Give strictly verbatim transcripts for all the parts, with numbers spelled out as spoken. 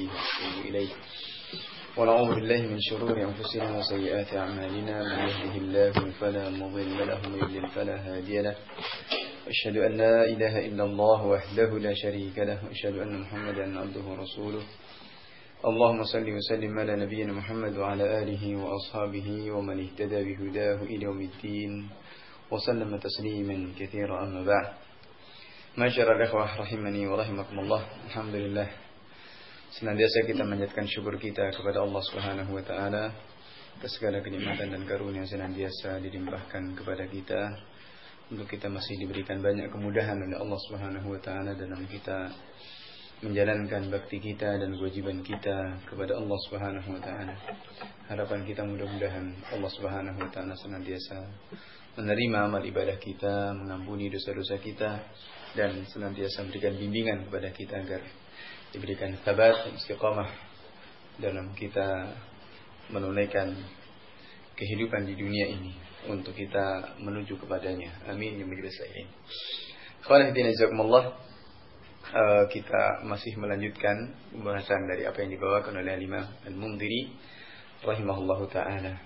ونتوب إليه ونعوذ بالله من شرور أنفسنا وسيئات أعمالنا من يهده الله فلا مضل له ومن يضلل فلا هادي له أشهد أن لا إله إلا الله وحده لا شريك له وأشهد أن محمدا عبده ورسوله اللهم صل وسلم على نبينا محمد وعلى آله وأصحابه ومن اهتدى بهداه إلى يوم الدين وسلم تسليما كثيرا أما بعد. Masyarul ikhwah rahimani wa rahimakumullah. Alhamdulillah, senantiasa kita menjadikan syukur kita kepada Allah Subhanahu wa taala atas segala kenikmatan dan karunia yang senantiasa dilimpahkan kepada kita. Untuk kita masih diberikan banyak kemudahan oleh Allah Subhanahu wa taala dalam kita menjalankan bakti kita dan kewajiban kita kepada Allah Subhanahu wa taala. Harapan kita mudah-mudahan Allah Subhanahu wa taala senantiasa menerima amal ibadah kita, mengampuni dosa-dosa kita, dan senantiasa memberikan bimbingan kepada kita agar diberikan thabat dan istiqamah dalam kita menunaikan kehidupan di dunia ini untuk kita menuju kepadanya. Amin ya rabbal alamin. Ikhwan fillah jazakumullah. Uh, kita masih melanjutkan pembahasan dari apa yang dibawakan oleh Imam Al-Mundhiri rahimahullahu taala.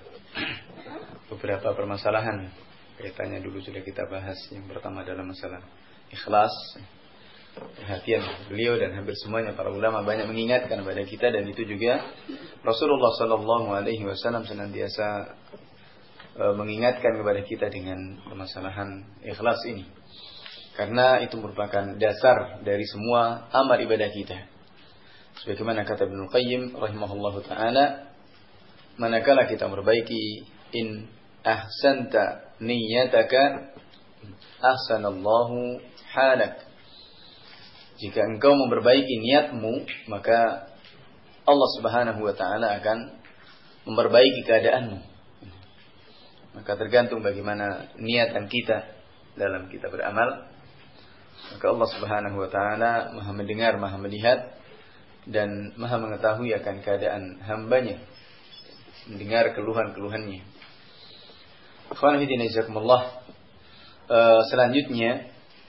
Beberapa permasalahan kaitannya dulu sudah kita bahas. Yang pertama adalah masalah ikhlas. Perhatian beliau dan hampir semuanya para ulama banyak mengingatkan kepada kita, dan itu juga Rasulullah sallallahu alaihi wasallam senantiasa uh, mengingatkan kepada kita dengan permasalahan ikhlas ini. Karena itu merupakan dasar dari semua amal ibadah kita. Sebagaimana kata Ibnu Qayyim rahimahullahu taala, manakala kita memperbaiki in ahsanta niyyataka ahsanallahu halak. Jika engkau memperbaiki niatmu, maka Allah Subhanahu wa taala akan memperbaiki keadaanmu. Maka tergantung bagaimana niatan kita dalam kita beramal. Maka Allah Subhanahu wa taala Maha mendengar, Maha melihat, dan Maha mengetahui akan keadaan hambanya, mendengar keluhan-keluhannya. Ikhwan fillah jazakumullah. Uh, selanjutnya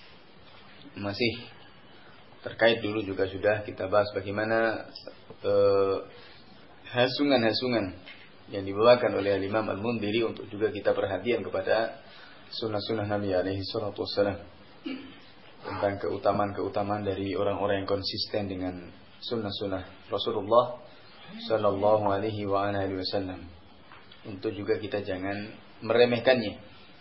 masih terkait dulu juga sudah kita bahas bagaimana uh, hasungan-hasungan yang dibawakan oleh Imam Al-Mundhiri untuk juga kita perhatian kepada sunnah-sunnah Nabi alaihi salatu wassalam, tentang keutamaan-keutamaan dari orang-orang yang konsisten dengan sunnah-sunnah Rasulullah sallallahu alaihi wa alihi wasallam. Untuk juga kita jangan meremehkannya.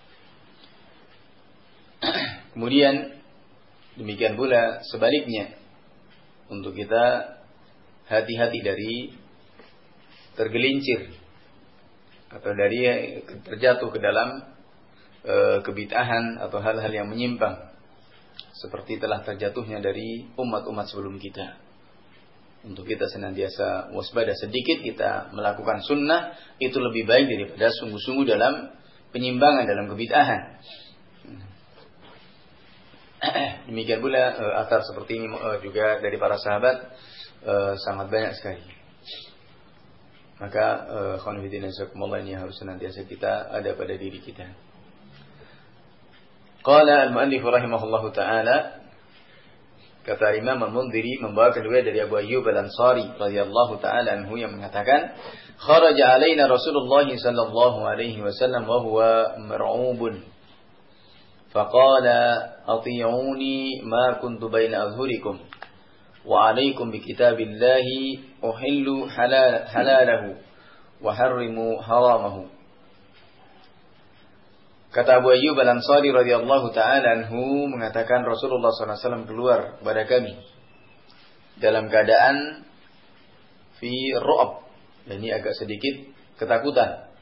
Kemudian demikian pula sebaliknya, untuk kita hati-hati dari tergelincir atau dari terjatuh ke dalam e, kebid'ahan atau hal-hal yang menyimpang, seperti telah terjatuhnya dari umat-umat sebelum kita. Untuk kita senantiasa waspada, sedikit kita melakukan sunnah itu lebih baik daripada sungguh-sungguh dalam penyimpangan, dalam kebid'ahan. Demikian pula e, athar seperti ini e, juga dari para sahabat e, sangat banyak sekali. Maka khawani fillah jazakumullah, ini harus senantiasa kita ada pada diri kita. Qala al-mu'allif rahimahullahu ta'ala, kata Imam Al-Mundhiri membawakan riwayat dari Abu Ayyub Al-Ansari radhiyallahu ta'ala anhu yang mengatakan, kharaja alaina Rasulullah sallallahu alaihi wasallam wa huwa mar'ubun faqala ati'uni ma kuntu baina azhurikum wa alaikum bi kitabillahi uhillu halal halalahu wa harrimu haramahu. Kata Abu Ayyub Al-Ansari radhiyallahu ta'ala anhu mengatakan, Rasulullah sallallahu alaihi wasallam keluar kepada kami dalam keadaan fi ru'ab, dan ini agak sedikit ketakutan.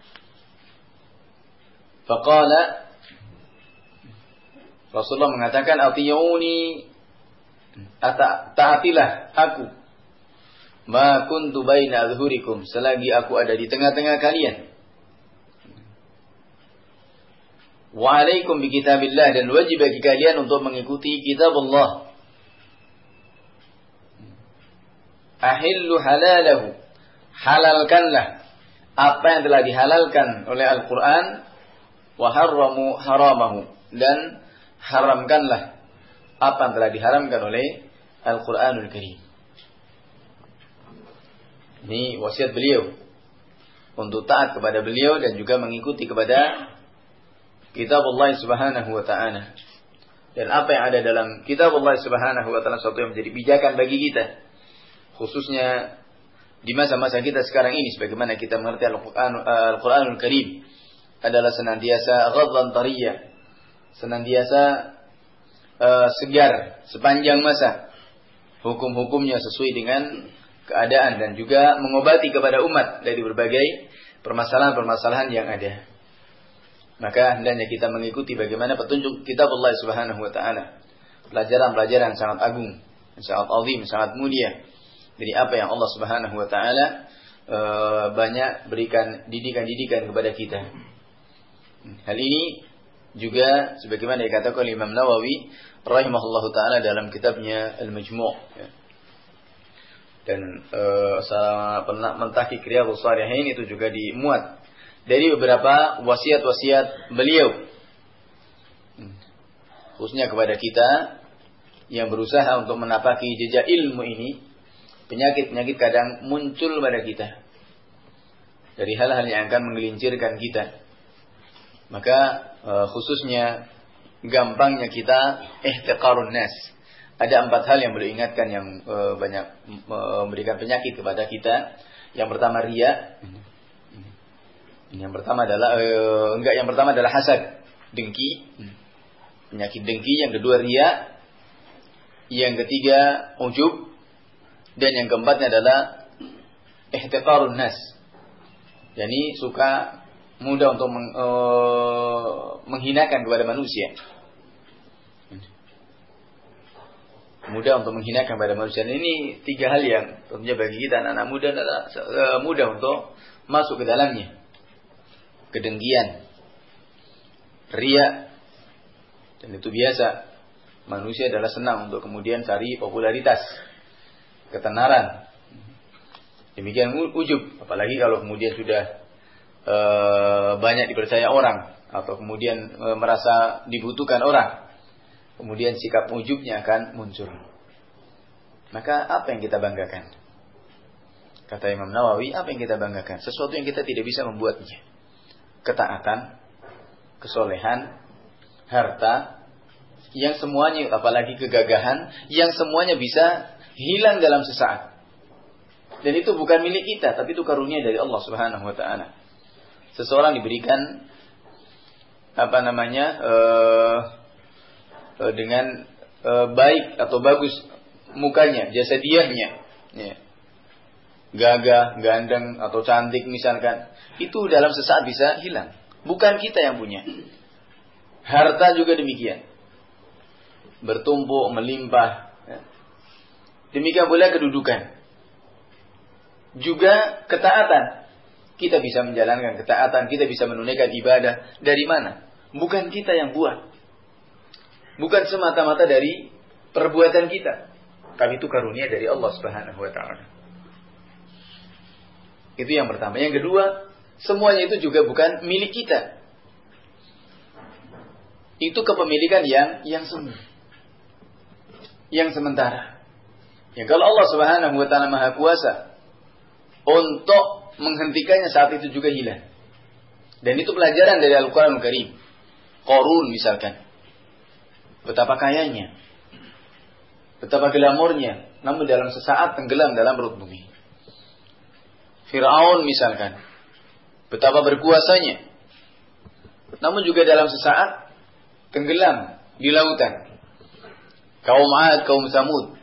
Faqala, Rasulullah mengatakan, atiyuni, taatilah aku, ma kuntu baina adhurikum, selagi aku ada di tengah-tengah kalian. Wa alaikum bi kitabillah, dan wajib bagi kalian untuk mengikuti kitab Allah. Ahillu halalahu, halalkanlah apa yang telah dihalalkan oleh Al-Quran. Wa harramu haramahu, dan haramkanlah apa yang telah diharamkan oleh Al-Quranul Karim. Ini wasiat beliau untuk taat kepada beliau dan juga mengikuti kepada kitab Allah Subhanahu wa taala. Dan apa yang ada dalam kitab Allah Subhanahu wa taala suatu yang menjadi pijakan bagi kita, khususnya di masa-masa kita sekarang ini, sebagaimana kita mengerti Al-Qur'an, Al-Qur'anul Karim adalah senantiasa ghaddan tariyya, senantiasa uh, segar sepanjang masa. Hukum-hukumnya sesuai dengan keadaan dan juga mengobati kepada umat dari berbagai permasalahan-permasalahan yang ada. Maka hendaknya kita mengikuti bagaimana petunjuk kitab Allah Subhanahu wa taala. Pelajaran-pelajaran sangat agung, sangat azim, sangat mulia dari apa yang Allah Subhanahu wa taala e, banyak berikan didikan-didikan kepada kita. Hal ini juga sebagaimana dikatakan oleh Imam Nawawi rahimahullahu taala dalam kitabnya Al-Majmu', ya. Dan e, saya pernah mentahqiq Riyadhus Shalihin, itu juga dimuat dari beberapa wasiat-wasiat beliau, khususnya kepada kita yang berusaha untuk menapaki jejak ilmu ini. Penyakit-penyakit kadang muncul pada kita dari hal-hal yang akan menggelincirkan kita. Maka e, khususnya gampangnya kita ihtiqarun nas. Ada empat hal yang beliau ingatkan yang e, banyak e, memberikan penyakit kepada kita. Yang pertama riya. Yang pertama adalah e, enggak yang pertama adalah hasad, dengki. Penyakit dengki. Yang kedua riya. Yang ketiga ujub. Dan yang keempatnya adalah ihtiqarun nas. Yani suka mudah untuk meng, e, menghinakan kepada manusia. Mudah untuk menghinakan kepada manusia. Ini tiga hal yang tentunya bagi kita anak-anak muda adalah e, mudah untuk masuk ke dalamnya. Kedengkian, riya, dan itu biasa. Manusia adalah senang untuk kemudian cari popularitas, ketenaran. Demikian ujub, apalagi kalau kemudian sudah e, banyak dipercaya orang atau kemudian e, merasa dibutuhkan orang, kemudian sikap ujubnya akan muncul. Maka apa yang kita banggakan? Kata Imam Nawawi, apa yang kita banggakan? Sesuatu yang kita tidak bisa membuatnya. Ketaatan, kesolehan, harta, yang semuanya, apalagi kegagahan, yang semuanya bisa hilang dalam sesaat. Dan itu bukan milik kita, tapi itu karunia dari Allah Subhanahu wa taala. Seseorang diberikan apa namanya uh, uh, dengan uh, baik atau bagus mukanya, jasadiahnya, ya. Gagah, ganteng atau cantik misalkan, itu dalam sesaat bisa hilang. Bukan kita yang punya. Harta juga demikian, bertumpuk, melimpah. Ya. Demikian pula kedudukan. Juga ketaatan. Kita bisa menjalankan ketaatan, kita bisa menunaikan ibadah. Dari mana? Bukan kita yang buat. Bukan semata-mata dari perbuatan kita. Tapi itu karunia dari Allah Subhanahu wa taala. Itu yang pertama. Yang kedua, semuanya itu juga bukan milik kita. Itu kepemilikan yang yang semu. Yang sementara. Ya, kalau Allah Subhanahu wa taala Maha Kuasa untuk menghentikannya, saat itu juga hilang. Dan itu pelajaran dari Al-Qur'anul Karim. Qarun misalkan, betapa kayanya, betapa glamornya, namun dalam sesaat tenggelam dalam perut bumi. Fir'aun misalkan, betapa berkuasanya, namun juga dalam sesaat tenggelam di lautan. Kaum 'Ad, kaum Samud,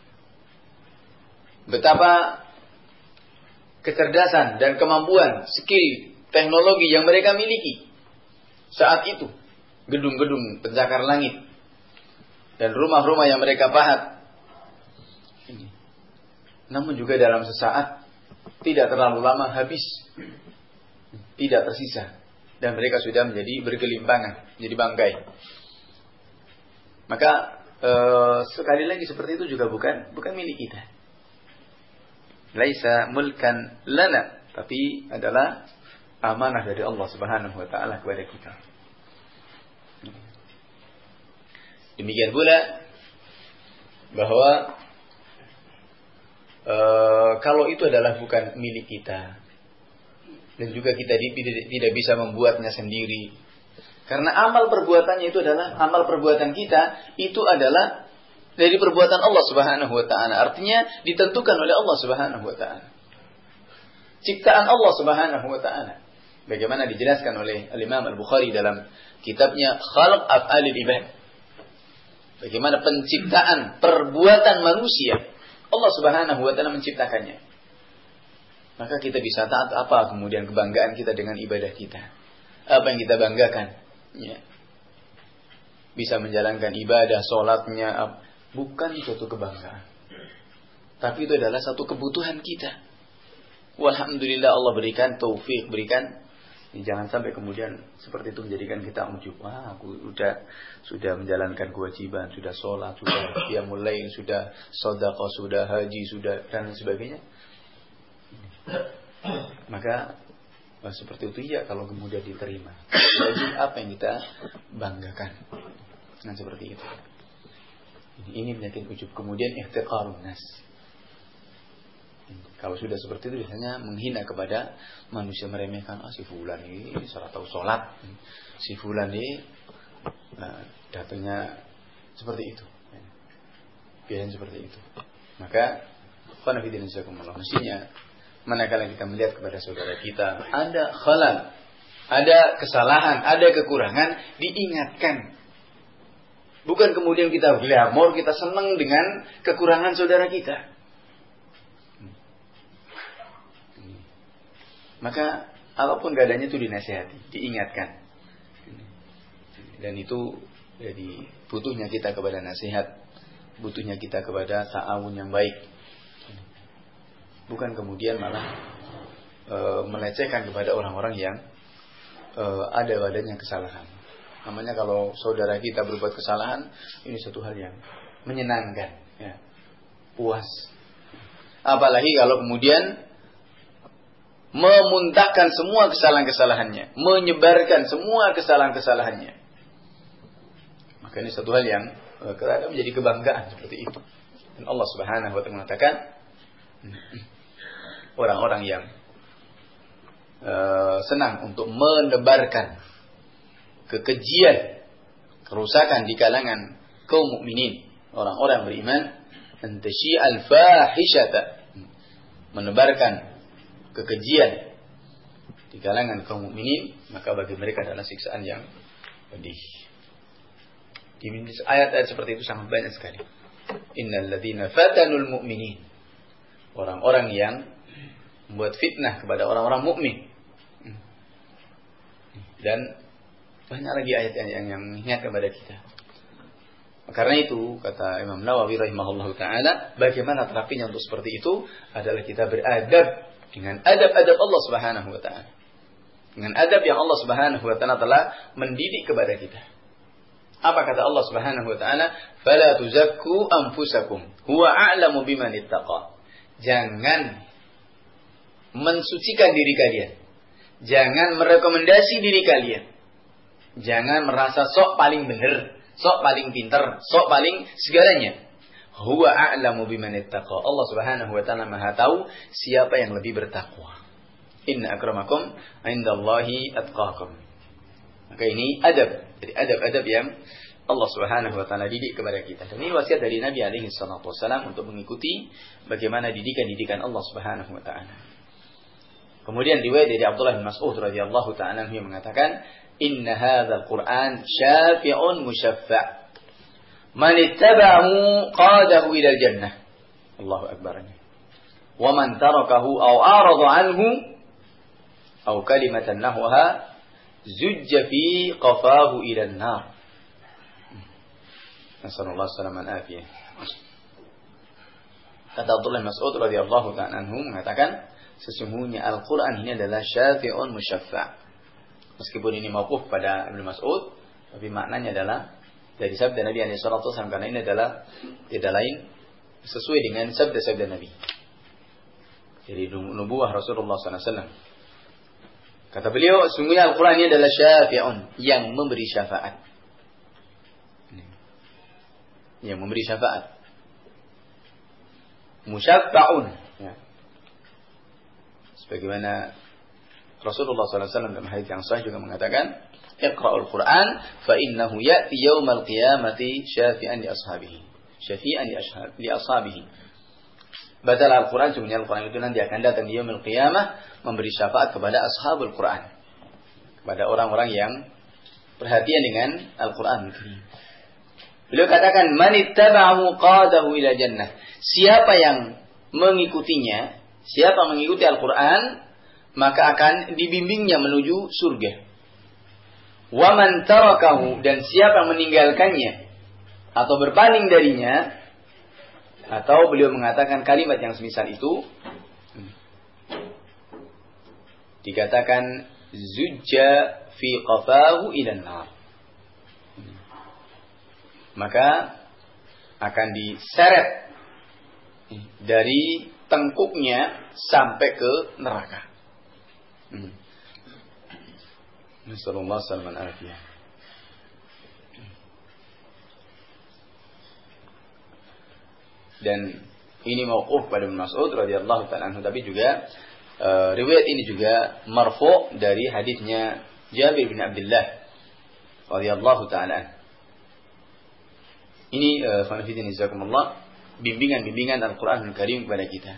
betapa kecerdasan dan kemampuan, skill, teknologi yang mereka miliki saat itu. Gedung-gedung pencakar langit dan rumah-rumah yang mereka pahat. Namun juga dalam sesaat, tidak terlalu lama habis, tidak tersisa, dan mereka sudah menjadi bergelimpangan, menjadi bangkai. Maka e, sekali lagi seperti itu juga bukan bukan milik kita. Laisa mulkan lana, tapi adalah amanah dari Allah Subhanahu wa taala kepada kita. Demikian pula bahwa e, kalau itu adalah bukan milik kita. Dan juga kita tidak bisa membuatnya sendiri. Karena amal perbuatannya itu adalah, amal perbuatan kita itu adalah dari perbuatan Allah Subhanahu wa taala. Artinya ditentukan oleh Allah Subhanahu wa taala. Ciptaan Allah Subhanahu wa taala. Bagaimana dijelaskan oleh Al-Imam Al-Bukhari dalam kitabnya Khalq Af'alil Ibad. Bagaimana penciptaan perbuatan manusia. Allah Subhanahu wa taala menciptakannya. Maka kita bisa taat apa kemudian kebanggaan kita dengan ibadah kita. Apa yang kita banggakan. Ya. Bisa menjalankan ibadah, sholatnya. Bukan suatu kebanggaan. Tapi itu adalah satu kebutuhan kita. Walhamdulillah Allah berikan taufik, berikan. Jangan sampai kemudian seperti itu menjadikan kita ujub. Wah, aku sudah sudah menjalankan kewajiban, sudah sholat, sudah qiyamul lail, sudah sedekah, sudah haji, sudah dan sebagainya. Maka wah, seperti itu ya kalau kemudian diterima. Jadi apa yang kita banggakan? Nah seperti itu. Ini penyakit ujub. Kemudian ihtiqarun nas. Kalau sudah seperti itu biasanya menghina kepada manusia, meremehkan. Ah si fulan ini salah tahu sholat. Si fulan ini nah, datangnya seperti itu. Biasanya seperti itu. Maka qanafidin jazakumullah. Mestinya manakala kita melihat kepada saudara kita ada khalal, ada kesalahan, ada kekurangan, diingatkan. Bukan kemudian kita glamor, kita senang dengan kekurangan saudara kita. Maka apapun keadaannya itu dinasihati, diingatkan. Dan itu jadi butuhnya kita kepada nasihat, butuhnya kita kepada ta'awun yang baik. Bukan kemudian malah e, melecehkan kepada orang-orang yang e, ada padanya kesalahan. Namanya kalau saudara kita berbuat kesalahan, ini satu hal yang menyenangkan, ya. Puas. Apalagi kalau kemudian memuntahkan semua kesalahan-kesalahannya, menyebarkan semua kesalahan-kesalahannya. Maka ini satu hal yang e, kadang menjadi kebanggaan seperti itu. Dan Allah Subhanahu wa taala mengatakan orang-orang yang e, senang untuk menebarkan kekejian, kerusakan di kalangan kaum mukminin, orang-orang beriman, antashi al-fahishata, menebarkan kekejian di kalangan kaum mukminin, maka bagi mereka adalah siksaan yang pedih. Di ayat-ayat seperti itu sangat banyak sekali. Innal ladzina fatanul mu'minin, orang-orang yang membuat fitnah kepada orang-orang mukmin. Dan banyak lagi ayat yang yang, yang mengingat kepada kita. Karena itu kata Imam Nawawi rahimahullahu taala, bagaimana terapinya untuk seperti itu adalah kita beradab dengan adab-adab Allah Subhanahu wa taala. Dengan adab yang Allah Subhanahu wa taala telah mendidik kepada kita. Apa kata Allah Subhanahu wa taala? Fala tuzakku anfusakum, huwa a'lamu biman ittaqa. Jangan mensucikan diri kalian. Jangan merekomendasi diri kalian. Jangan merasa sok paling benar, sok paling pintar, sok paling segalanya. Huwa a'lamu biman ittaqa. Allah Subhanahu wa taala Maha tahu siapa yang lebih bertakwa. Inna akramakum 'indallahi atqakum. Maka ini adab. Jadi adab-adab yang Allah Subhanahu wa taala didik kepada kita. Dan ini wasiat dari Nabi alaihi salatu wasallam untuk mengikuti bagaimana didikan-didikan Allah Subhanahu wa taala. Kemudian riwayat dari Abdullah bin Mas'ud radhiyallahu taala anhu mengatakan, "Inna hadzal Qur'an syafi'un musyaffa'. Man ittaba'ahu qadahu ila al-jannah." Allahu akbar. "Wa man tarakahu aw a'rada 'anhu aw kalimatan nahwaha zujja fi qafahu ila an-nar." Nasallallahu salaman afiyah. Kata Abdullah bin Mas'ud radhiyallahu ta'ala anhu mengatakan, sesungguhnya Al-Qur'an ini adalah syafi'un musyaffa'. Meskipun ini mauquf pada Ibnu Mas'ud, tapi maknanya adalah dari sabda Nabi alaihi salatu wasallam, karena ini adalah tidak lain sesuai dengan sabda-sabda Nabi. Jadi nubuwah Rasulullah sallallahu alaihi wasallam. Kata beliau, sesungguhnya Al-Qur'an ini adalah syafi'un, yang memberi syafaat. Yang memberi syafaat. Musyaffa'un, ya. Sebagaimana Rasulullah sallallahu alaihi wasallam dalam hadits yang sahih juga mengatakan, "Iqra'ul Qur'an fa innahu ya'ti yaumal qiyamati syafi'an li ashabihi." Syafi'an li ashab li ashabihi. Bacalah Al-Qur'an, sungguhnya Al-Qur'an itu nanti akan datang di yaumil qiyamah memberi syafaat kepada ashabul Qur'an. Kepada orang-orang yang perhatian dengan Al-Qur'an. Beliau katakan, "Man ittaba'ahu qadahu ila jannah." Siapa yang mengikutinya, siapa mengikuti Al-Qur'an, maka akan dibimbingnya menuju surga. Wa man tarakahu, dan siapa yang meninggalkannya atau berpaling darinya, atau beliau mengatakan kalimat yang semisal itu, dikatakan zujja fi qafahu ilan nar, maka akan diseret dari tengkuknya sampai ke neraka. Nasallallahu alaihi wasallam. Dan ini mauquf pada Ibnu Mas'ud radhiyallahu ta'ala anhu, tapi juga uh, riwayat ini juga marfu' dari hadisnya Jabir bin Abdullah radhiyallahu ta'ala. Ini uh, fanafidin jazakumullah, bimbingan-bimbingan Al-Qur'anul Karim kepada kita.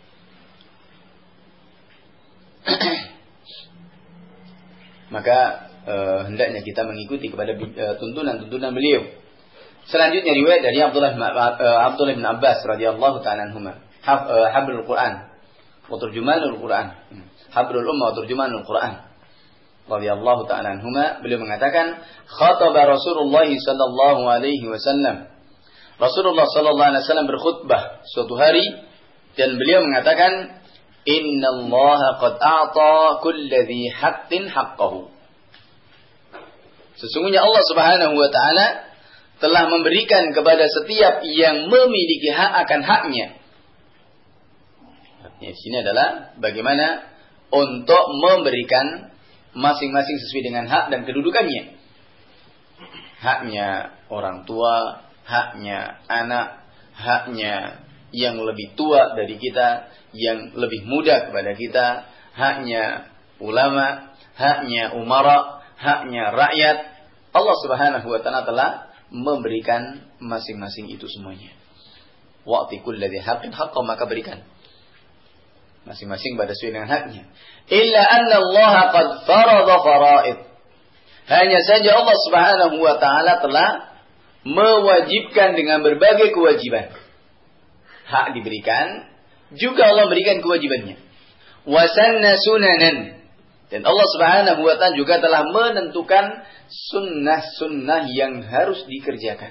Maka uh, hendaknya kita mengikuti kepada uh, tuntunan-tuntunan beliau. Selanjutnya riwayat dari Abdullah bin, uh, Abdullah bin Abbas radhiyallahu ta'ala anhuma, hab, uh, habrul Quran wa turjumanul Quran, habrul ummah wa turjumanul Quran radhiyallahu ta'ala anhuma. Beliau mengatakan, khataba Rasulullah sallallahu alaihi wasallam. Rasulullah sallallahu alaihi wasallam berkhutbah suatu hari dan beliau mengatakan, innallaha qad a'ta kulli dhi haqqin haqqahu. Sesungguhnya Allah Subhanahu wa taala telah memberikan kepada setiap yang memiliki hak akan haknya. Artinya di sini adalah bagaimana untuk memberikan masing-masing sesuai dengan hak dan kedudukannya. Haknya orang tua, haknya anak, haknya yang lebih tua dari kita, yang lebih muda kepada kita, haknya ulama, haknya umara, haknya rakyat. Allah Subhanahu wa taala telah memberikan masing-masing itu semuanya. Wa'ti kulli dzi haqqin haqqan, maka berikan masing-masing pada sesuai dengan haknya. Illa anna Allah qad farada faraid. Hanya saja Allah Subhanahu wa taala telah mewajibkan dengan berbagai kewajiban. Hak diberikan, juga Allah berikan kewajibannya. Wa sanna sunanan, dan Allah Subhanahu wa taala juga telah menentukan sunnah-sunnah yang harus dikerjakan.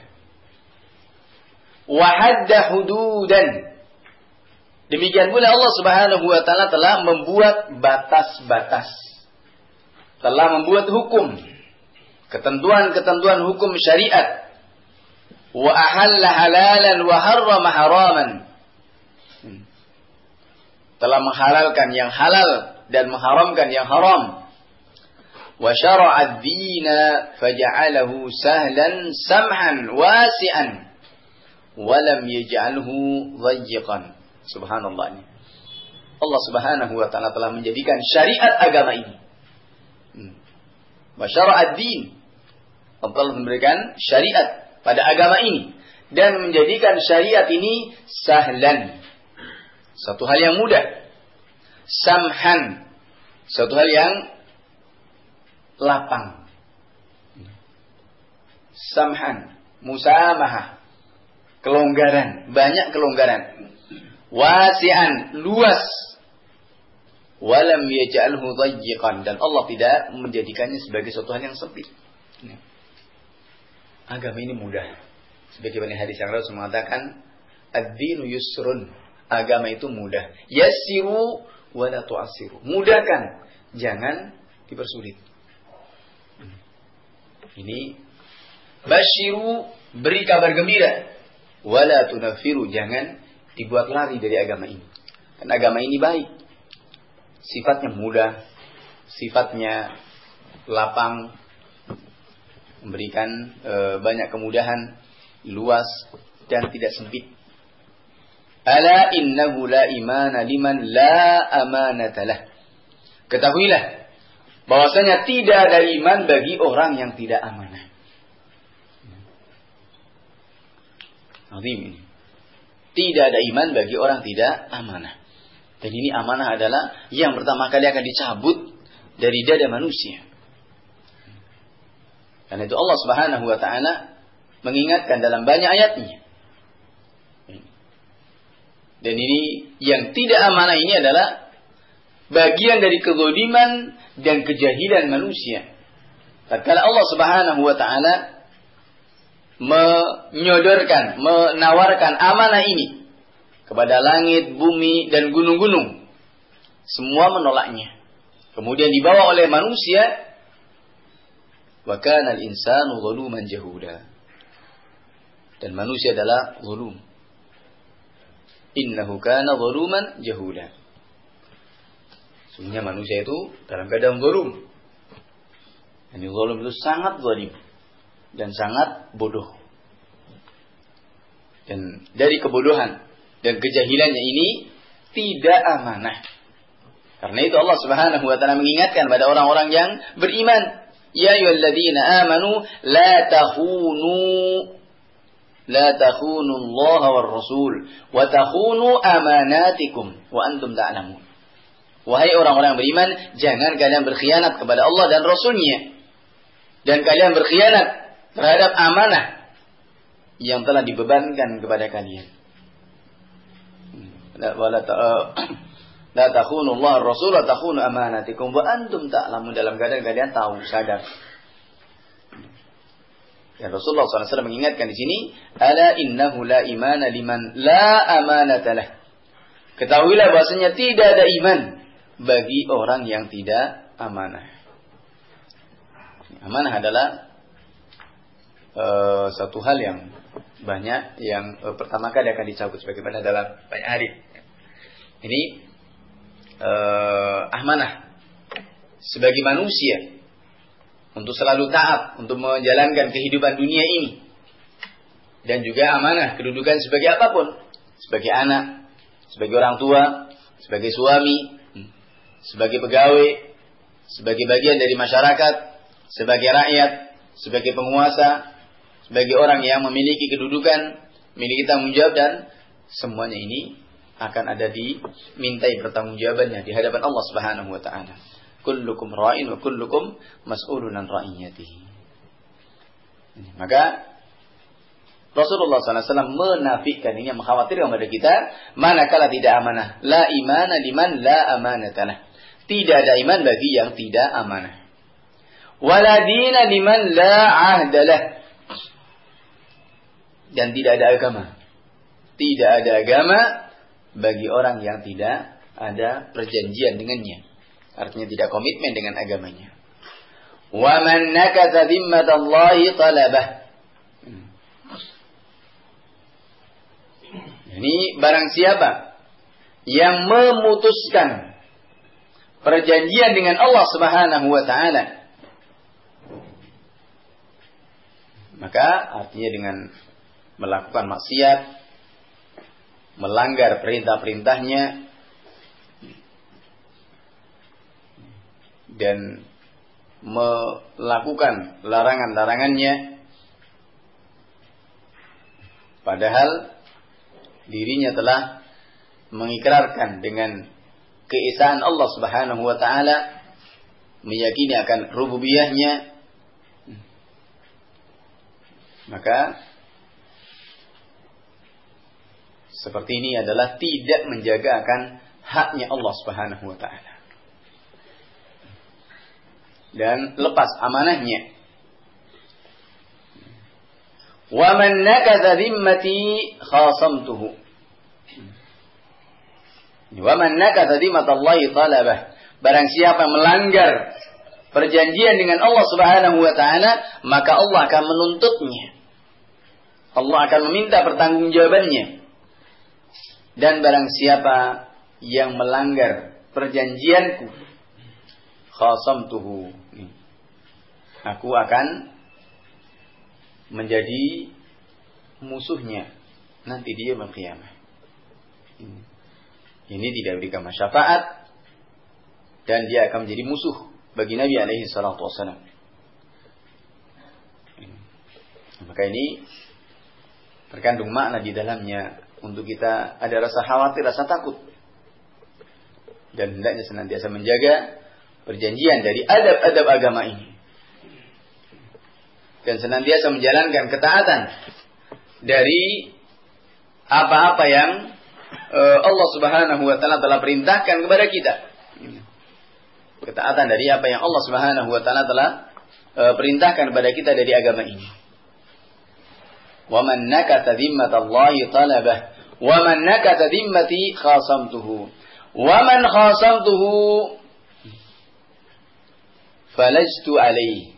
Wa hadda hududan. Demikian pula Allah Subhanahu wa taala telah membuat batas-batas. Telah membuat hukum, ketentuan-ketentuan hukum syariat. Wa ahalla halalan wa harrama haraman. Telah menghalalkan yang halal dan mengharamkan yang haram. Wa syara'a ad-dina faja'alahu sahlan samhan wasi'an wa lam yaj'alhu dhayyiqan. Subhanallah ini. Allah Subhanahu wa taala telah menjadikan syariat agama ini. Wa syara'a ad-din. Allah memberikan syariat pada agama ini dan menjadikan syariat ini sahlan, satu hal yang mudah. Samhan, satu hal yang lapang. Samhan, musamahah, kelonggaran, banyak kelonggaran. Wasi'an, luas. Walam yaj'alhu dhayyiqan, dan Allah tidak menjadikannya sebagai suatu hal yang sempit. Agama ini mudah. Sebagaimana hadis yang Rasul mengatakan, ad-dinu yusrun, agama itu mudah. Yassiru wa la tu'assiru, mudahkan, jangan dipersulit. Ini basyiru, beri kabar gembira, wa la tunaffiru, jangan dibuat lari dari agama ini. Karena agama ini baik. Sifatnya mudah, sifatnya lapang, memberikan e, banyak kemudahan, luas dan tidak sempit. Ala innahu la imana liman la amanata lah. Ketahuilah bahwasanya tidak ada iman bagi orang yang tidak amanah. Azim ini. Tidak ada iman bagi orang tidak amanah. Dan ini amanah adalah yang pertama kali akan dicabut dari dada manusia. Karena itu Allah Subhanahu wa taala mengingatkan dalam banyak ayatnya. Dan ini yang tidak amanah ini adalah bagian dari kezaliman dan kejahilan manusia. Tatkala Allah Subhanahu wa taala menyodorkan, menawarkan amanah ini kepada langit, bumi dan gunung-gunung, semua menolaknya. Kemudian dibawa oleh manusia, wa kana al-insanu zaluman jahuda. Dan manusia adalah zalum. Innahu kana zaluman jahuda. Sesungguhnya manusia itu dalam keadaan zalim. Ini zalim itu sangat zalim dan sangat bodoh. Dan dari kebodohan dan kejahilannya ini tidak amanah. Karena itu Allah Subhanahu wa taala mengingatkan pada orang-orang yang beriman, ya ayyuhalladzina amanu la takhunu la takhunu Allah war Rasul wa takhunu amanatikum wa antum ta'lamun. Wahai orang-orang beriman, jangan kalian berkhianat kepada Allah dan Rasulnya. Dan kalian berkhianat terhadap amanah yang telah dibebankan kepada kalian. La takhunu Allah Rasul wa takhunu amanatikum wa antum ta'lamun. Dalam keadaan kalian tahu, sadar. Dan Rasulullah shallallahu alaihi wasallam mengingatkan di sini, ala innahu la imana liman la amanata lah. Ketahuilah bahwasanya tidak ada iman bagi orang yang tidak amanah. Amanah adalah uh, satu hal yang banyak yang uh, pertama kali akan dicabut sebagaimana dalam banyak hadis. Ini uh, amanah sebagai manusia untuk selalu taat, untuk menjalankan kehidupan dunia ini. Dan juga amanah kedudukan sebagai apapun. Sebagai anak, sebagai orang tua, sebagai suami, sebagai pegawai, sebagai bagian dari masyarakat, sebagai rakyat, sebagai penguasa, sebagai orang yang memiliki kedudukan, memiliki tanggung jawab, dan semuanya ini akan ada dimintai pertanggungjawabannya di hadapan Allah Subhanahu wa taala. Kullukum ra'in wa kullukum mas'ulun an ra'iyatihi. Maka Rasulullah sallallahu alaihi wasallam menafikan ini, yang mengkhawatirkan kepada kita, manakala tidak amanah. La imana liman la amanatalah. Tidak ada iman bagi yang tidak amanah. Wala dina liman la ahdalah. Dan tidak ada agama. Tidak ada agama bagi orang yang tidak ada perjanjian dengannya. Artinya tidak komitmen dengan agamanya. Wa man nakatha dhimmatallahi talabah. Ini barang siapa yang memutuskan perjanjian dengan Allah Subhanahu wa taala, maka artinya dengan melakukan maksiat, melanggar perintah-perintahnya, dan melakukan larangan-larangannya, padahal dirinya telah mengikrarkan dengan keesaan Allah Subhanahu wa taala, meyakini akan rububiyahnya, maka seperti ini adalah tidak menjaga akan haknya Allah Subhanahu wa taala dan lepas amanahnya. Wa man nakatha dhimmati khasamtuhu. Wa man nakatha dhimmatallahi talabah. Barang siapa melanggar perjanjian dengan Allah Subhanahu wa taala, maka Allah akan menuntutnya. Allah akan meminta pertanggungjawabannya. Dan barang siapa yang melanggar perjanjianku, khasamtuhu, aku akan menjadi musuhnya nanti di yaumul qiyamah. Ini tidak berikan syafaat dan dia akan menjadi musuh bagi Nabi alaihi salatu wassalam. Maka ini terkandung makna di dalamnya untuk kita ada rasa khawatir, rasa takut. Dan hendaknya senantiasa menjaga perjanjian dari adab-adab agama ini. Dan senantiasa menjalankan ketaatan dari apa-apa yang uh, Allah Subhanahu wa taala telah perintahkan kepada kita. Ketaatan dari apa yang Allah Subhanahu wa taala telah uh, perintahkan kepada kita dari agama ini. Wa man nakata dhimmatallahi talabah wa man nakata dhimmati khasamtuhu wa man khasamtuhu falajtu alaihi.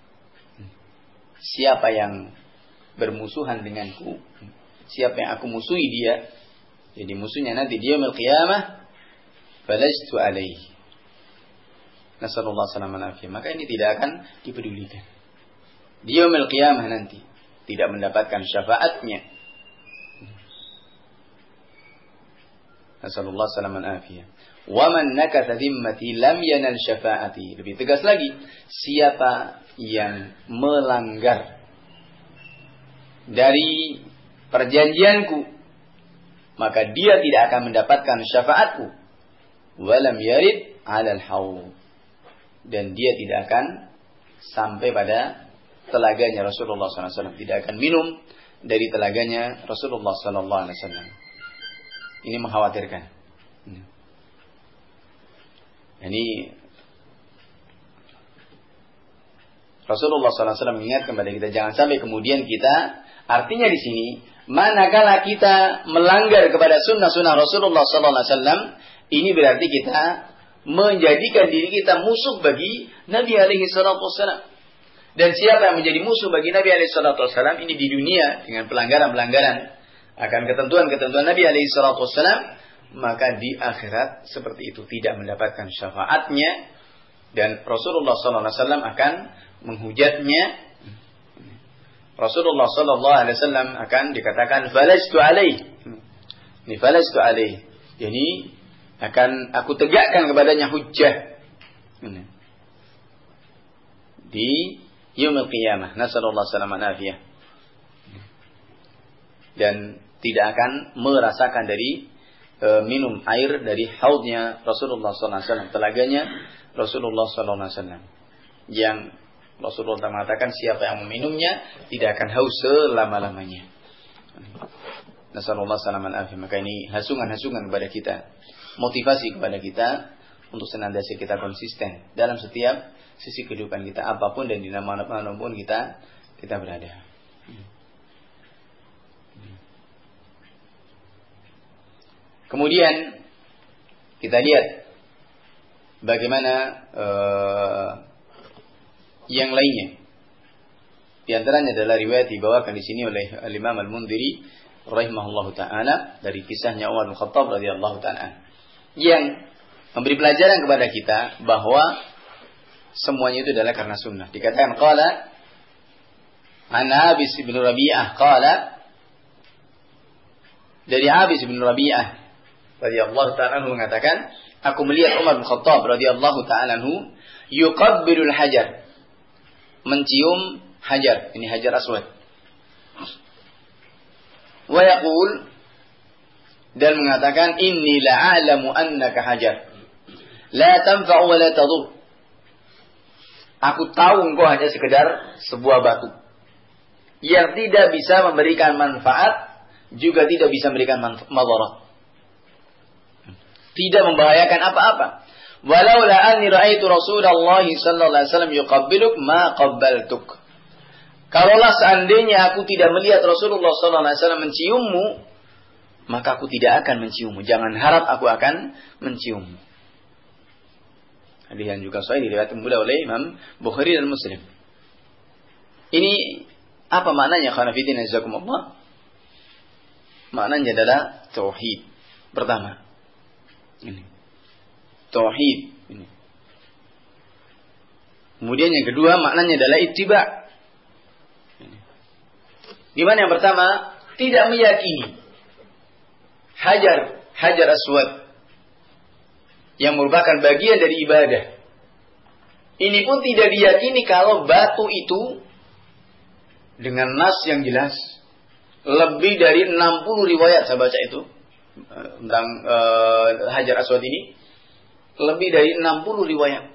Siapa yang bermusuhan denganku, siapa yang aku musuhi dia, jadi musuhnya nanti di yaumil qiyamah, falajtu alaihi. Nasallallahu alaihi wasallam. Maka ini tidak akan dipedulikan. Di yaumil qiyamah nanti tidak mendapatkan syafaatnya. Nasallallahu alaihi wasallam. Wa man nakatha dhimmati lam yanal syafaati. Lebih tegas lagi, siapa yang melanggar dari perjanjianku, maka dia tidak akan mendapatkan syafaatku. Walam yarid 'alal haud. Dan dia tidak akan sampai pada telaganya Rasulullah sallallahu alaihi wasallam, tidak akan minum dari telaganya Rasulullah sallallahu alaihi wasallam. Ini mengkhawatirkan. Ini Rasulullah sallallahu alaihi wasallam mengingatkan kepada kita, jangan sampai kemudian kita, artinya di sini, manakala kita melanggar kepada sunnah-sunnah Rasulullah sallallahu alaihi wasallam, ini berarti kita menjadikan diri kita musuh bagi Nabi alaihi salatu wasallam. Dan siapa yang menjadi musuh bagi Nabi alaihi salatu wasallam ini di dunia dengan pelanggaran-pelanggaran akan ketentuan-ketentuan Nabi alaihi salatu wasallam, maka di akhirat seperti itu tidak mendapatkan syafaatnya dan Rasulullah sallallahu alaihi wasallam akan menghujatnya. Rasulullah sallallahu alaihi wasallam akan dikatakan falajtu alaihi. Ini falajtu alaihi. Jadi akan aku tegakkan kepadanya hujjah di yaumil qiyamah. Nasallallahu alaihi wasallam. Dan tidak akan merasakan dari e, minum air dari haudnya Rasulullah sallallahu alaihi wasallam, telaganya Rasulullah sallallahu alaihi wasallam. Yang Rasulullah mengatakan siapa yang meminumnya tidak akan haus selama-lamanya. Nasallallahu alaihi wasallam. Maka ini hasungan-hasungan kepada kita, motivasi kepada kita untuk senantiasa kita konsisten dalam setiap sisi kehidupan kita, apapun dan di mana-mana pun kita kita berada. Kemudian kita lihat bagaimana uh, yang lainnya. Di antaranya adalah riwayat dibawakan di sini oleh Imam Al-Mundhiri rahimahullahu taala dari kisahnya Umar bin Khattab radhiyallahu taala yang memberi pelajaran kepada kita bahwa semuanya itu adalah karena sunnah. Dikatakan qala an Abis bin Rabi'ah qala, dari Abis bin Rabi'ah radhiyallahu ta'ala anhu mengatakan, aku melihat Umar bin Khattab radhiyallahu ta'ala anhu yuqabbilul hajar, mencium hajar, ini hajar aswad. Wa yaqul, dan mengatakan inni la'alamu annaka hajar la tanfa'u wa la tadur. Aku tahu engkau hanya sekedar sebuah batu yang tidak bisa memberikan manfaat juga tidak bisa memberikan madarat. Tidak membahayakan apa-apa. Walaula anni ra'aitu Rasulullah sallallahu alaihi wasallam yuqabbiluk ma qabbaltuk. Kalaulah seandainya aku tidak melihat Rasulullah sallallahu alaihi wasallam menciummu, maka aku tidak akan menciummu. Jangan harap aku akan menciummu. Hadis yang juga sahih diriwayatkan pula oleh Imam Bukhari dan Muslim. Ini apa maknanya? Khanafiddin azakumullah. Maknanya adalah tauhid. Pertama, ini tauhid. Ini. Kemudian yang kedua maknanya adalah ittiba. Ini. Gimana yang pertama? Tidak meyakini hajar Hajar Aswad yang merupakan bagian dari ibadah. Ini pun tidak diyakini kalau batu itu dengan nas yang jelas. Lebih dari enam puluh riwayat saya baca itu tentang uh, Hajar Aswad ini. Lebih dari enam puluh riwayat.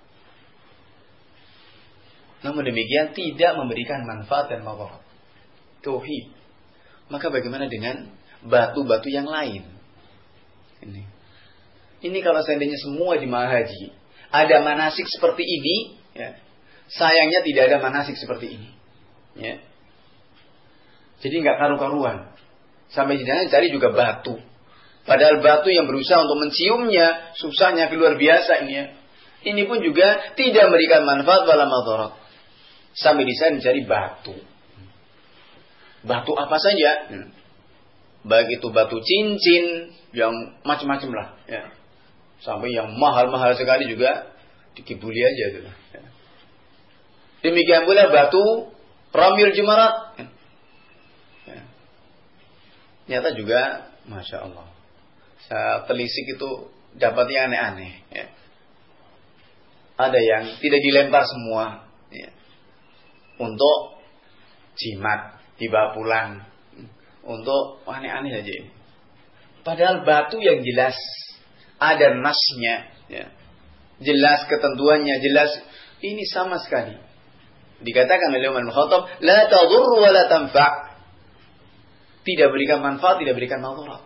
Namun demikian tidak memberikan manfaat dan madarat. Tauhid. Maka bagaimana dengan batu-batu yang lain? Ini. Ini kalau seandainya semua jemaah haji ada manasik seperti ini, ya, sayangnya tidak ada manasik seperti ini. Ya. Jadi nggak karu-karuan. Sampai di sana cari juga batu. Padahal batu yang berusaha untuk menciumnya, susahnya luar biasa ini. Ya. Ini pun juga tidak memberikan manfaat wala madarat. Sampai di sana mencari batu. Batu apa saja. Ya. Baik itu batu cincin, yang macam-macam lah. Ya. Sampai yang mahal-mahal sekali juga dikibuli aja itu. Ya. Demikian pula batu Ramil Jemarat. Ya. Ya. Nyata juga, Masya Allah. Saya telisik itu dapatnya aneh-aneh. Ya. Ada yang tidak dilempar semua. Ya. Untuk jimat, dibawa pulang. Untuk aneh-aneh aja ini. Padahal batu yang jelas. Ada nasnya, ya. Jelas ketentuannya, jelas. Ini sama sekali. Dikatakan oleh Umar bin Khattab, la tadurru wa la tanfa'. Tidak berikan manfaat, tidak berikan madarat.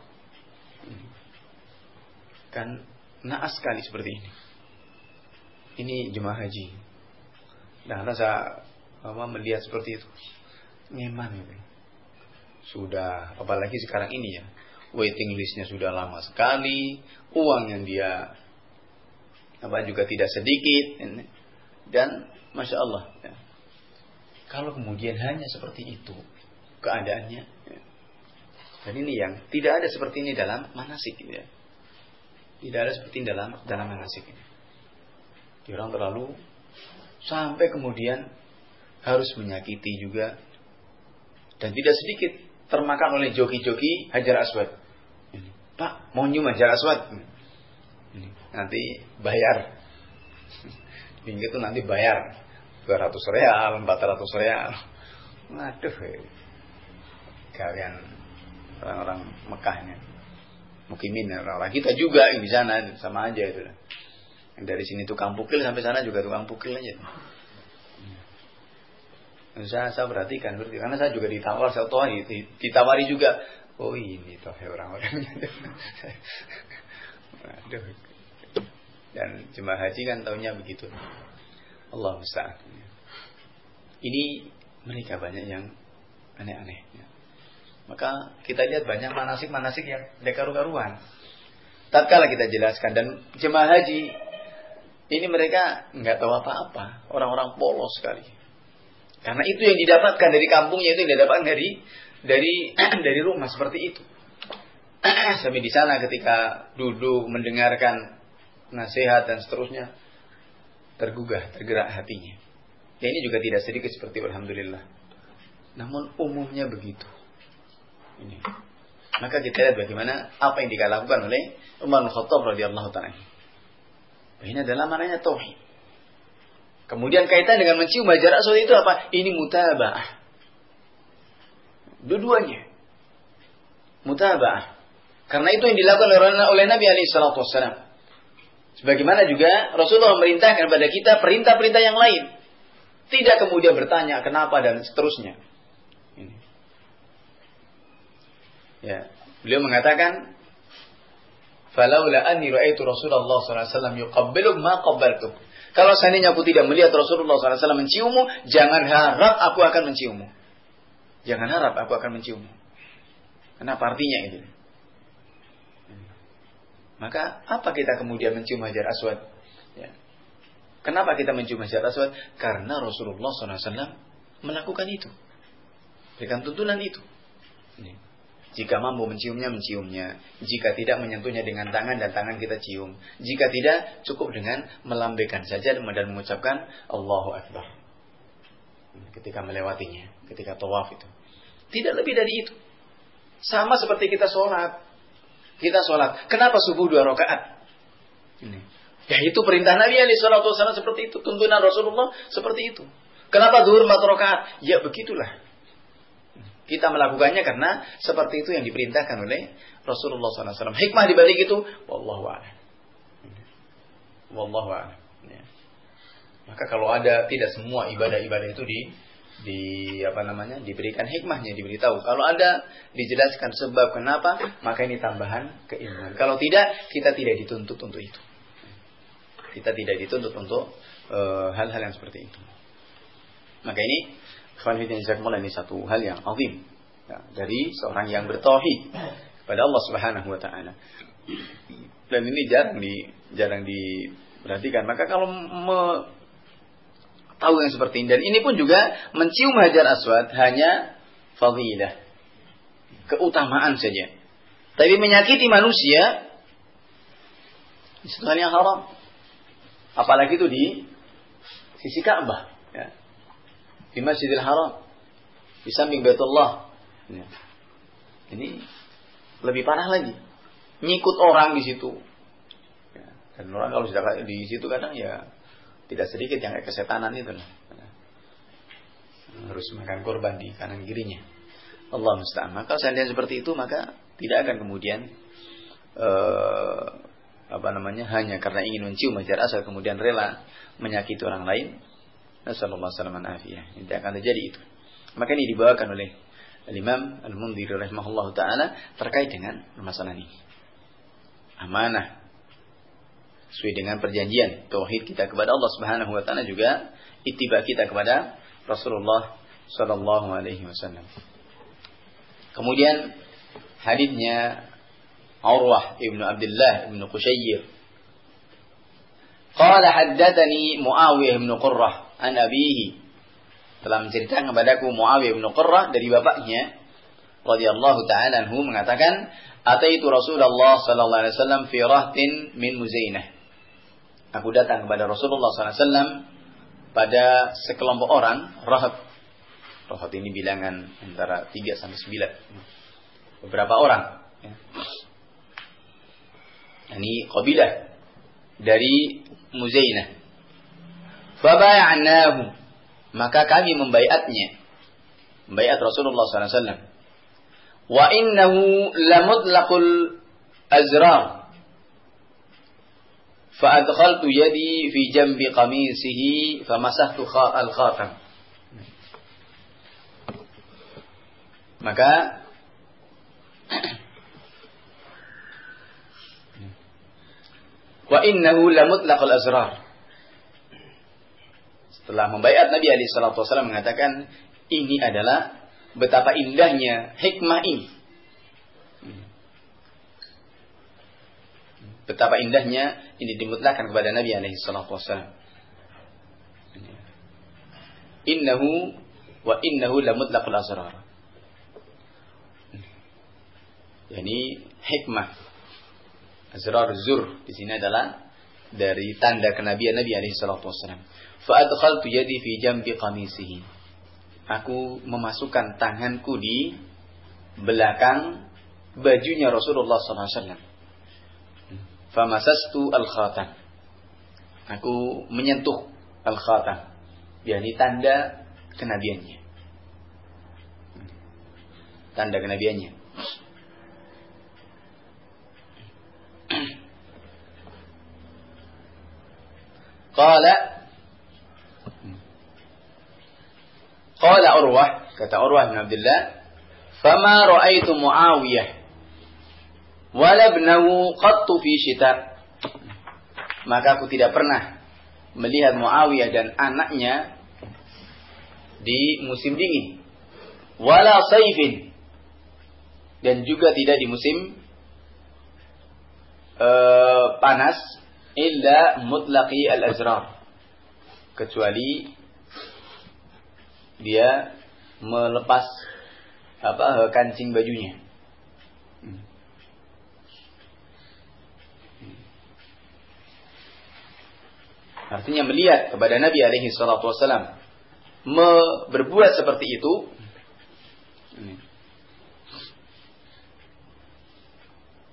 Kan naas sekali seperti ini. Ini jemaah haji. Nah, saya apa, melihat seperti itu. Memang itu. Sudah, apalagi sekarang ini ya. Waiting listnya sudah lama sekali, uang yang dia apa juga tidak sedikit, dan Masya Allah. Ya. Kalau kemudian hanya seperti itu keadaannya, ya. Dan ini yang tidak ada seperti ini dalam manasik, ya. Tidak ada seperti ini dalam dalam manasik ini. Dia orang terlalu sampai kemudian harus menyakiti juga, dan tidak sedikit termakan oleh joki-joki Hajar Aswad. Pak, mau nyium Hajar Aswad? Nanti bayar. Pinggir itu nanti bayar dua ratus real, empat ratus real. Waduh. Kalian orang-orang Mekahnya. Mukimin orang-orang kita juga di sana sama aja itu. Dari sini tukang pukil sampai sana juga tukang pukil aja. Saya, saya perhatikan berarti karena saya juga ditawar, saya tahu ditawari juga. Oh ini toh orang-orangnya. Aduh. Dan jemaah haji kan tahunya begitu. Allah musta'an. Ini mereka banyak yang aneh-aneh. Maka kita lihat banyak manasik-manasik yang dekaru-karuan. Tatkala kita jelaskan, dan jemaah haji ini mereka nggak tahu apa-apa, orang-orang polos sekali. Karena itu yang didapatkan dari kampungnya, itu yang didapatkan dari dari dari rumah seperti itu. Sampai di sana ketika duduk mendengarkan nasihat dan seterusnya, tergugah, tergerak hatinya. Ya, ini juga tidak sedikit seperti alhamdulillah. Namun umumnya begitu. Ini. Maka kita lihat bagaimana apa yang dilakukan oleh Umar bin Khattab radhiyallahu ta'ala. Ini adalah maknanya tauhid. Kemudian kaitan dengan mencium Hajar Aswad itu apa? Ini mutaba'ah. Dua-duanya mutaba'ah. Karena itu yang dilakukan oleh Nabi alaihi salatu wassalam. Sebagaimana juga Rasulullah memerintahkan kepada kita perintah-perintah yang lain. Tidak kemudian bertanya kenapa dan seterusnya. Ini. Ya, beliau mengatakan, "Falaula anni ra'aitu Rasulullah sallallahu alaihi wasallam yuqabbiluk ma qabbaltuk." Kalau seandainya aku tidak melihat Rasulullah sallallahu alaihi wasallam menciummu, jangan harap aku akan menciummu. Jangan harap aku akan menciummu. Kenapa artinya itu? Maka apa kita kemudian mencium Hajar Aswad? Ya. Kenapa kita mencium Hajar Aswad? Karena Rasulullah sallallahu alaihi wasallam melakukan itu. Berikan tuntunan itu. Ini. Jika mampu menciumnya, menciumnya. Jika tidak, menyentuhnya dengan tangan dan tangan kita cium. Jika tidak, cukup dengan melambaikan saja dan mengucapkan Allahu Akbar. Ketika melewatinya, ketika tawaf itu. Tidak lebih dari itu. Sama seperti kita sholat. kita sholat. Kenapa subuh dua rakaat? Ini. Ya itu perintah Nabi alaihi salatu wasallam seperti itu. Tuntunan Rasulullah seperti itu. Kenapa zuhur empat rakaat? Ya begitulah. Kita melakukannya karena seperti itu yang diperintahkan oleh Rasulullah sallallahu alaihi wasallam. Hikmah di balik itu, wallahu a'lam. Wallahu a'lam. Ya. Maka kalau ada, tidak semua ibadah-ibadah itu di di apa namanya diberikan hikmahnya, diberitahu. Kalau ada dijelaskan sebab kenapa, maka ini tambahan keilmuan. Kalau tidak, kita tidak dituntut untuk itu. Kita tidak dituntut untuk uh, hal-hal yang seperti itu. Maka ini ini satu hal yang azim ya, dari seorang yang bertauhid kepada Allah Subhanahu wa taala. Dan ini jarang di jarang diperhatikan. Maka kalau me, tahu yang seperti ini, dan ini pun juga mencium hajar aswad hanya fadilah, keutamaan saja. Tapi menyakiti manusia itu hal yang haram. Apalagi itu di sisi Ka'bah, ya. Di Masjidil Haram, di samping Baitullah. Ya. Ini lebih parah lagi. Nyikut orang di situ. Ya. Dan orang kalau sudah di situ kadang ya tidak sedikit yang kayak kesetanan itu. Ya. Harus makan korban di kanan kirinya. Allah musta'an. Maka seandainya seperti itu, maka tidak akan kemudian uh, apa namanya hanya karena ingin mencium hajar aswad kemudian rela menyakiti orang lain. Nasallallahu alaihi wasallam. Tidak akan terjadi itu. Maka ini dibawakan oleh Al-Imam Al-Mundhiri rahimahullahu taala terkait dengan permasalahan ini. Amanah sesuai dengan perjanjian tauhid kita kepada Allah Subhanahu wa taala, juga ittiba kita kepada Rasulullah sallallahu alaihi wasallam. Kemudian hadisnya Urwah ibnu Abdullah ibnu Qushayr qala haddatsani Muawiyah ibnu Qurrah an abihi, telah menceritakan kepadaku Muawiyah bin Qurrah dari bapaknya radhiyallahu ta'ala anhu mengatakan, ataitu Rasulullah sallallahu alaihi wasallam fi rahtin min Muzainah. Aku datang kepada Rasulullah sallallahu alaihi wasallam pada sekelompok orang, rahat. Rahat ini bilangan antara tiga sampai sembilan. Beberapa orang, ya. Ini qabilah dari Muzainah. Fabay'nahu, maka kami membaiatnya, membaiat Rasulullah sallallahu alaihi wasallam. Wa innahu lamutlaqul azrar. Fa adkhaltu yadi fi jambi qamisihi famasahtu al-khatam. Maka wa innahu lamutlaqul azrar. Setelah membaiat, Nabi alaihi salatu wasallam mengatakan, ini adalah betapa indahnya hikmah ini. Betapa indahnya ini dimutlakkan kepada Nabi alaihi salatu wasallam. Innahu wa innahu lamutlaqul asrar. Yani hikmah azrar zur di sini adalah dari tanda kenabian Nabi alaihi salatu wasallam. Fa adkhaltu yadi fi jambi qamisihi. Aku memasukkan tanganku di belakang bajunya Rasulullah sallallahu alaihi wasallam. Fa masastu al-khatam. Aku menyentuh al-khatam, yakni tanda kenabiannya. Tanda kenabiannya. Qala Qala Urwah, kata Urwah bin Abdullah, fama ra'aitu Muawiyah wala ibnahu qattu fi shita. Maka aku tidak pernah melihat Muawiyah dan anaknya di musim dingin, wala saifin, dan juga tidak di musim uh, panas, illa mutlaqi al-azrar, kecuali dia melepas apa kancing bajunya. Artinya melihat kepada Nabi alaihi salatu wasallam berbuat seperti itu,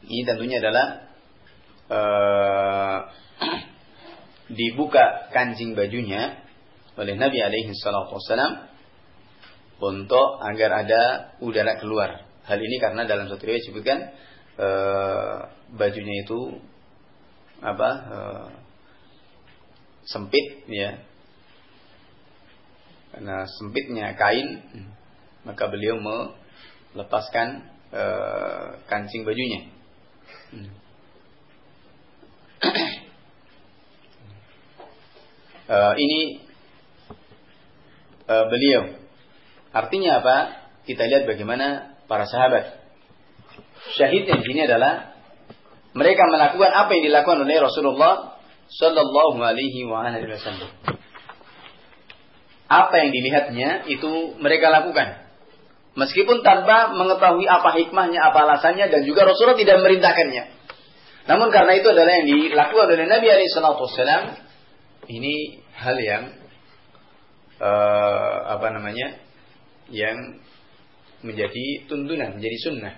Ini tentunya adalah uh, dibuka kancing bajunya oleh Nabi alaihi salatu wassalam untuk agar ada udara keluar. Hal ini karena dalam satu riwayat disebutkan uh, bajunya itu apa uh, sempit, ya, karena sempitnya kain, maka beliau melepaskan uh, kancing bajunya. uh, ini uh, beliau. Artinya apa? Kita lihat bagaimana para sahabat. Syahidnya di sini adalah mereka melakukan apa yang dilakukan oleh Rasulullah Sallallahu Alaihi Wasallam. Apa yang dilihatnya itu mereka lakukan, meskipun tanpa mengetahui apa hikmahnya, apa alasannya, dan juga Rasulullah tidak memerintahkannya. Namun karena itu adalah yang dilakukan oleh Nabi Alaihi Wasallam. Ini hal yang uh, apa namanya, yang menjadi tuntunan, menjadi sunnah.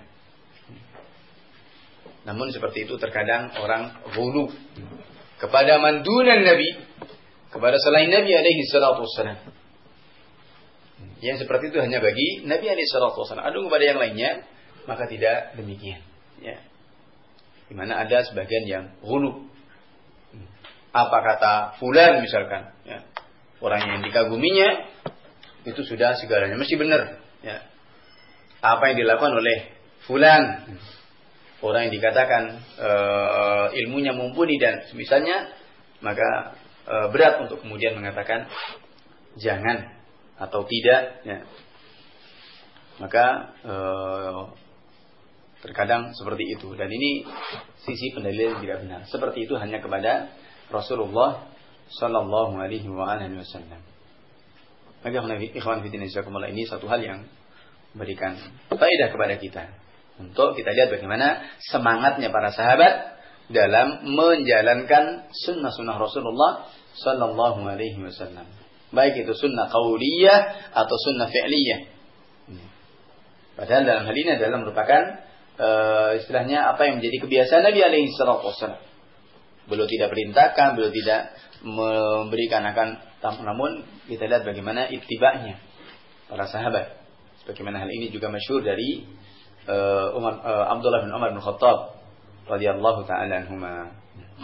Namun seperti itu terkadang orang ghulu kepada mandunan Nabi, kepada selain Nabi alaihi salatu wassalam. Yang seperti itu hanya bagi Nabi alaihi salatu wassalam. Adapun kepada yang lainnya, maka tidak demikian. Ya. Di mana ada sebagian yang ghulu. Apa kata fulan misalkan, ya. Orang yang dikaguminya itu sudah segalanya, mesti benar. Ya. Apa yang dilakukan oleh fulan, orang yang dikatakan e, ilmunya mumpuni dan semisalnya, maka e, berat untuk kemudian mengatakan jangan atau tidak, ya. Maka e, terkadang seperti itu, dan ini sisi pendalilan yang tidak benar. Seperti itu hanya kepada Rasulullah Sallallahu Alaihi Wasallam. Maka ikhwan fillah jazakumullah, ini satu hal yang memberikan faedah kepada kita. Untuk kita lihat bagaimana semangatnya para sahabat dalam menjalankan sunnah-sunnah Rasulullah Sallallahu Alaihi Wasallam, baik itu sunnah qauliyah atau sunnah fi'liyah. Padahal dalam hal ini adalah merupakan uh, istilahnya apa yang menjadi kebiasaan Nabi Alaihi Wasallam. Beliau tidak perintahkan, beliau tidak memberikan akan, namun kita lihat bagaimana ittiba'nya para sahabat. Sebagaimana hal ini juga masyhur dari Uh, Umar, uh, Abdullah bin Umar bin Khattab radhiyallahu ta'ala anhuma.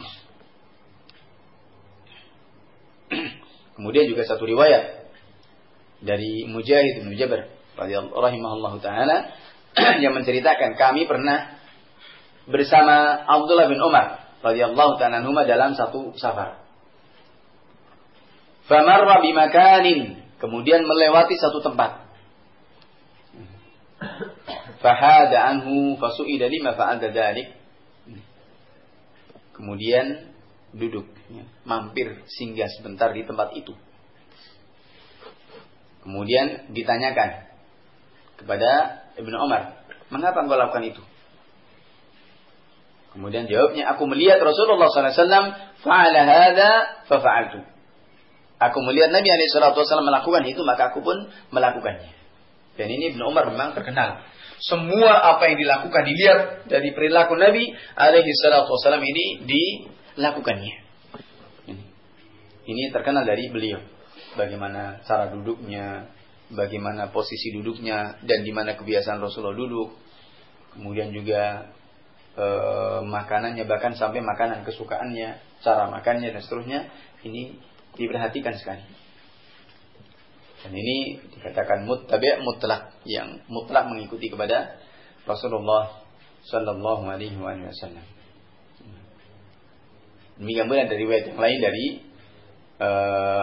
Kemudian juga satu riwayat dari Mujahid bin Jabir radhiyallahu rahimahullahu ta'ala yang menceritakan kami pernah bersama Abdullah bin Umar radhiyallahu ta'ala anhuma dalam satu safar. Famarra bimakanin, kemudian melewati satu tempat. Fahada anhu fasu'ila lima fa'alta dzalik. Kemudian duduk, ya, mampir singgah sebentar di tempat itu. Kemudian ditanyakan kepada Ibnu Umar, mengapa engkau lakukan itu? Kemudian jawabnya, aku melihat Rasulullah sallallahu alaihi wasallam fa'ala hadza fa fa'altu. Aku melihat Nabi alaihi salatu wasallam melakukan itu, maka aku pun melakukannya. Dan ini Ibnu Umar memang terkenal. Semua apa yang dilakukan, dilihat dari perilaku Nabi alaihi salatu wasallam ini dilakukannya. Ini, ini terkenal dari beliau. Bagaimana cara duduknya, bagaimana posisi duduknya, dan di mana kebiasaan Rasulullah duduk. Kemudian juga e, makanannya, bahkan sampai makanan kesukaannya, cara makannya dan seterusnya, ini diperhatikan sekali. Dan ini dikatakan muttabi' mutlak, yang mutlak mengikuti kepada Rasulullah Sallallahu Alaihi Wasallam. Demikian pula dari riwayat yang lain dari uh,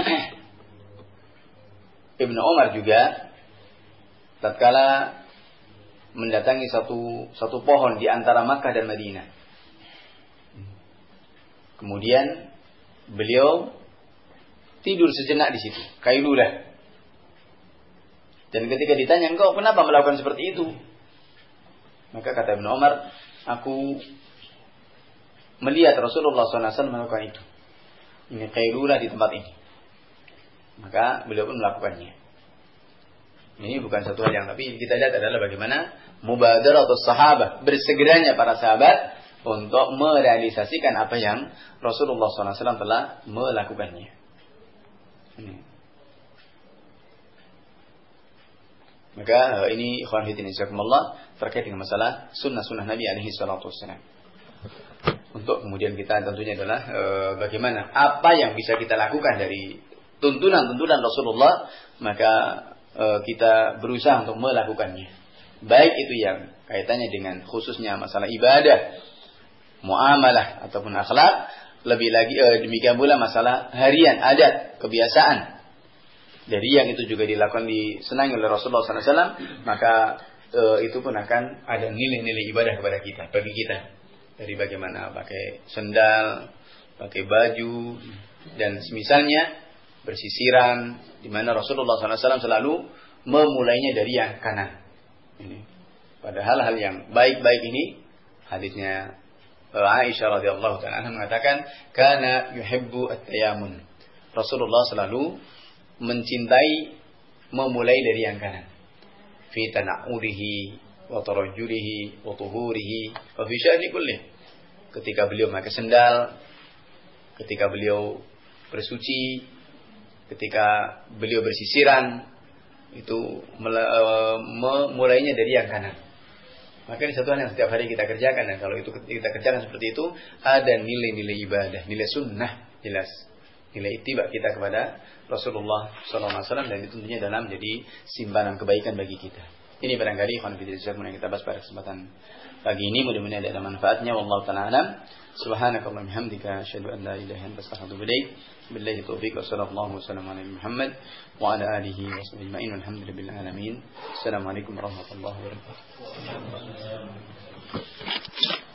Ibnu Umar juga, tatkala mendatangi satu satu pohon di antara Makkah dan Madinah. Kemudian beliau tidur sejenak di situ, kailulah. Dan ketika ditanya, engkau kenapa melakukan seperti itu? Maka kata Ibnu Umar, aku melihat Rasulullah sallallahu alaihi wasallam melakukan itu. Ini kailulah di tempat ini. Maka beliau pun melakukannya. Ini bukan satu hal yang, tapi kita lihat adalah bagaimana Mubadaratus sahabah, bersegeranya para sahabat untuk merealisasikan apa yang Rasulullah shallallahu alaihi wasallam telah melakukannya. Ini. Maka ini ikhwan fillah jazakumullah terkait dengan masalah sunnah-sunnah Nabi alaihi salatu wassalam. Untuk kemudian kita tentunya adalah e, bagaimana apa yang bisa kita lakukan dari tuntunan-tuntunan Rasulullah, maka e, kita berusaha untuk melakukannya. Baik itu yang kaitannya dengan khususnya masalah ibadah, muamalah ataupun akhlak, lebih lagi e, demikian pula masalah harian, adat, kebiasaan. Dari yang itu juga dilakukan disenangi oleh Rasulullah shallallahu alaihi wasallam, maka e, itu pun akan ada nilai-nilai ibadah kepada kita, bagi kita. Dari bagaimana pakai sendal, pakai baju, dan semisalnya bersisiran, di mana Rasulullah shallallahu alaihi wasallam selalu memulainya dari yang kanan. Ini. Padahal hal yang baik-baik ini, hadisnya Aisyah radhiyallahu taala mengatakan, kana yuhibbu at-tayamun. Rasulullah selalu mencintai memulai dari yang kanan. Fi tana'udihi wa tarajjulihi wa tuhurihi wa fi sya'ni kullih. Ketika beliau memakai sendal, ketika beliau bersuci, ketika beliau bersisiran, itu memulainya dari yang kanan. Maka ini satu hal yang setiap hari kita kerjakan, dan kalau itu kita kerjakan seperti itu, ada nilai-nilai ibadah, nilai sunnah jelas, nilai ittiba kita kepada Rasulullah shallallahu alaihi wasallam, dan itu tentunya dalam menjadi simpanan kebaikan bagi kita. Ini barangkali ikhwan fillah yang kita bahas pada kesempatan pagi ini, mudah-mudahan ada manfaatnya. Wallahu ta'ala alam. Subhanakallahumma hamdika asyhadu an la ilaha illa anta astaghfiruka wa atubu ilaik. Billahi taufiq wa sallallahu wasallam ala Muhammad wa ala alihi wa sahbihi ajma'in. Walhamdulillahi alamin. Assalamualaikum warahmatullahi wabarakatuh.